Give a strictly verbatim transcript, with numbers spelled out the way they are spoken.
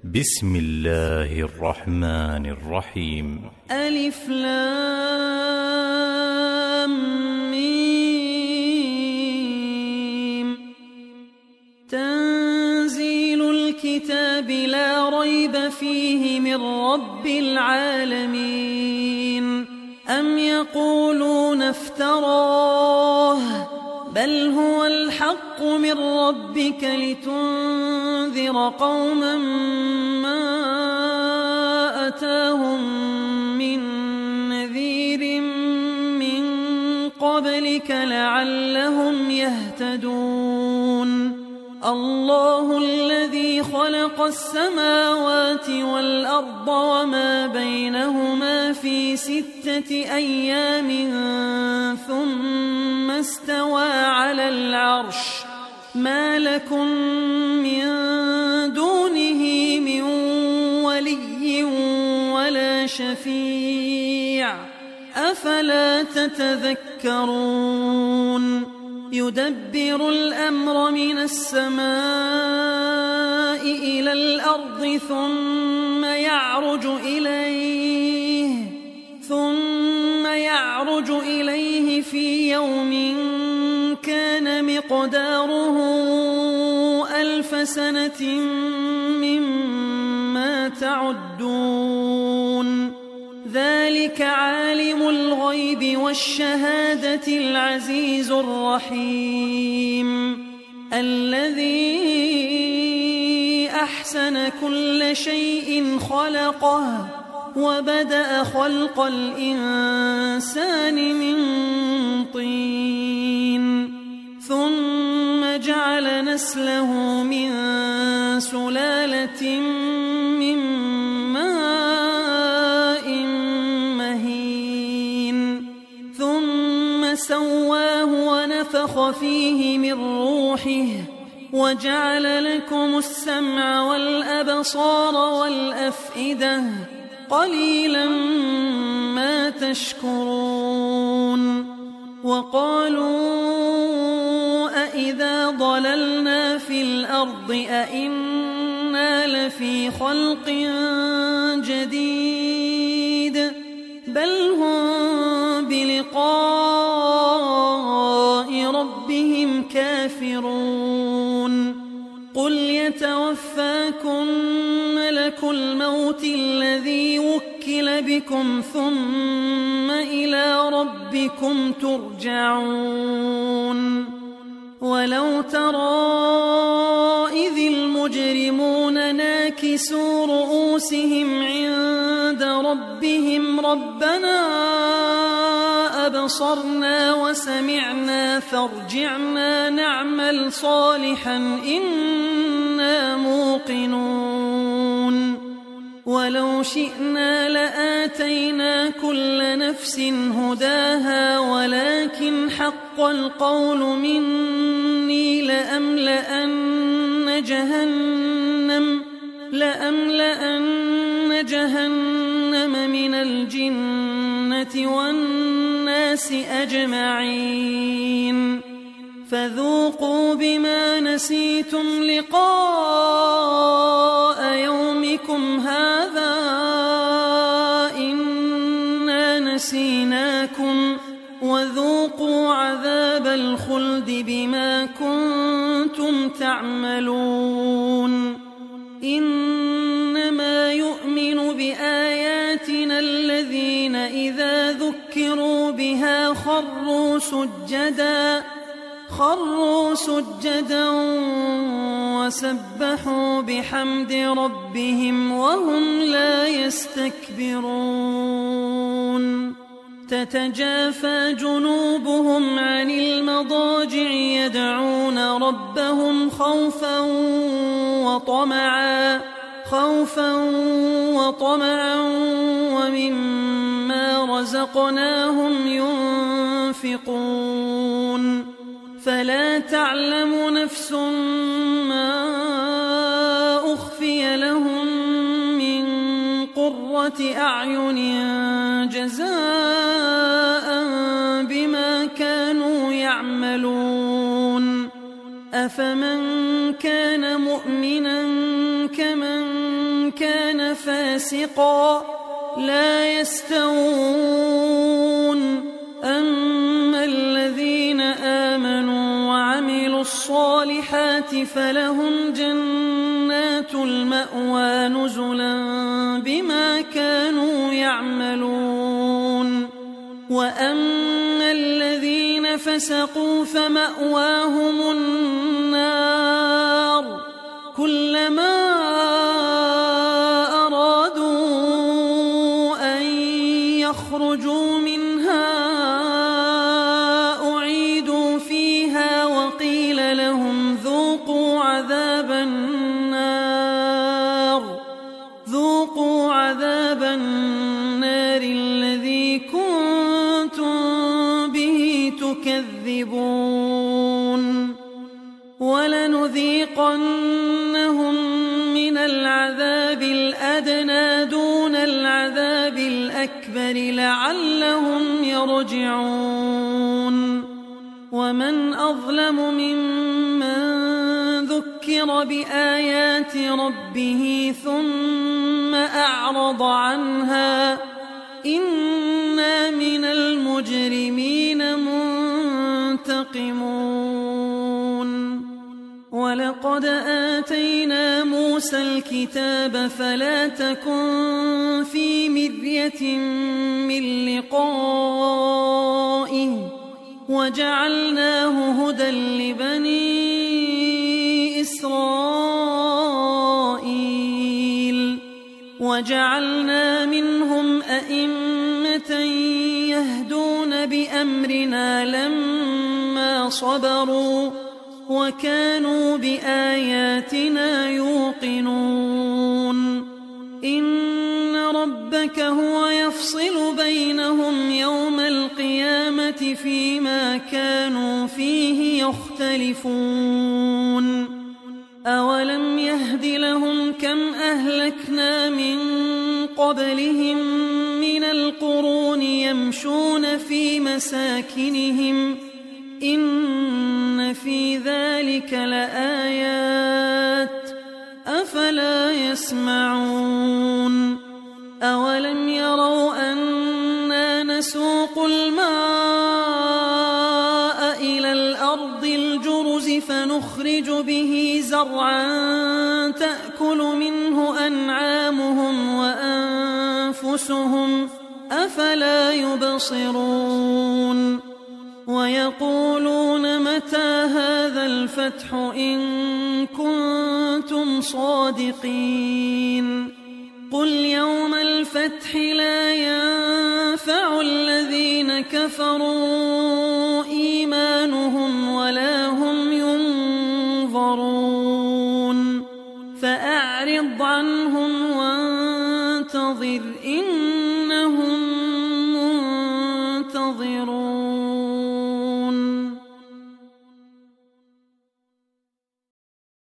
بسم الله الرحمن الرحيم. ألف لام ميم. تنزيل الكتاب لا ريب فيه من رب العالمين. أم يقولون افتراه بل هو الحق من ربك لتنذر قوما ما أتاهم من نذير من قبلك لعلهم يهتدون. الله الذي خلق السماوات والأرض وما بينهما في ستة أيام ثم استوى على العرش. ما لكم من دونه من ولي ولا شفيع أفلا تتذكرون. يدبر الأمر من السماء إلى الأرض ثم يعرج إليه ثم يعرج إليه في يوم كان مقداره ألف سنة مما تعدون. ذلك عالم الغيب والشهادة العزيز الرحيم الذي أحسن كل شيء خلقه وبدأ خلق الإنسان من طين ثم جعل نسله من سلالة من ماء مهين ثم سواه ونفخ فيه من روحه وجعل لكم السمع والأبصار والأفئدة قليلا ما تشكرون. وقالوا أإذا ضللنا في الأرض أإنا لفي خلق جديد بل هم بلقاء ربهم كافرون. قل يتوفاكم ملك الموت الذي وكل بكم ثم إلى ربكم ترجعون. ولو ترى إذ المجرمون ناكسوا رؤوسهم عند ربهم ربنا أبصرنا وسمعنا فارجعنا نعمل صالحا إنا موقنون. ولو شئنا لآتينا كل نفس هداها ولكن حق القول مني لأملأن جهنم لأملأن جهنم من الجنة والناس أجمعين. فذوقوا بما نسيتم لقاء يومكم هذا إنا نسيناكم وذوقوا عذاب الخلد بما كنتم تعملون. إنما يؤمن بآياتنا الذين إذا ذكروا بها خروا سجدا خروا سجدا وسبحوا بحمد ربهم وهم لا يستكبرون. تتجافى جنوبهم عن المضاجع يدعون ربهم خوفا وطمعا خوفا وطمعا ومما رزقناهم ينفقون. فلا تعلم نفس ما أخفي لهم من قرة أعين جزاء بما كانوا يعملون. أفمن كان مؤمنا كمن فاسقا لا يستوون أما الذين آمنوا وعملوا الصالحات فلهم جنات المأوى نزلا بما كانوا يعملون وأما الذين فسقوا فمأواهم النار كلما أرادوا أن يخرجوا منها أعيدوا فيها وقيل لهم ذوقوا عذاب النار ذوقوا عذاب النار الذي كنتم به تكذبون ولنذيقنهم من العذاب الأدنى دون العذاب الأكبر لعلهم يرجعون ومن أظلم ممن ذكر بآيات ربه ثم أعرض عنها إنا من المجرمين منتقمون ولقد آتينا موسى الكتاب فلا تكن في مرية من لقائه وجعلناه هدى لبني إسرائيل وجعلنا منهم أئمة يهدون بأمرنا لما صبروا وكانوا بآياتنا يوقنون إن ربك هو يفصل بينهم يوم القيامة فيما كانوا فيه يختلفون أولم يهد لهم كم أهلكنا من قبلهم من القرون يمشون في مساكنهم إن في ذلك لآيات أفلا يسمعون أولم يروا أنا نسوق الماء إلى الأرض الجرز فنخرج به زرعا تأكل منه أنعامهم وأنفسهم أفلا يبصرون ويقولون متى هذا الفتح إن كنتم صادقين قل يوم الفتح لا ينفع الذين كفروا إيمانهم ولا هم ينظرون فأعرض عنهم وانتظر إن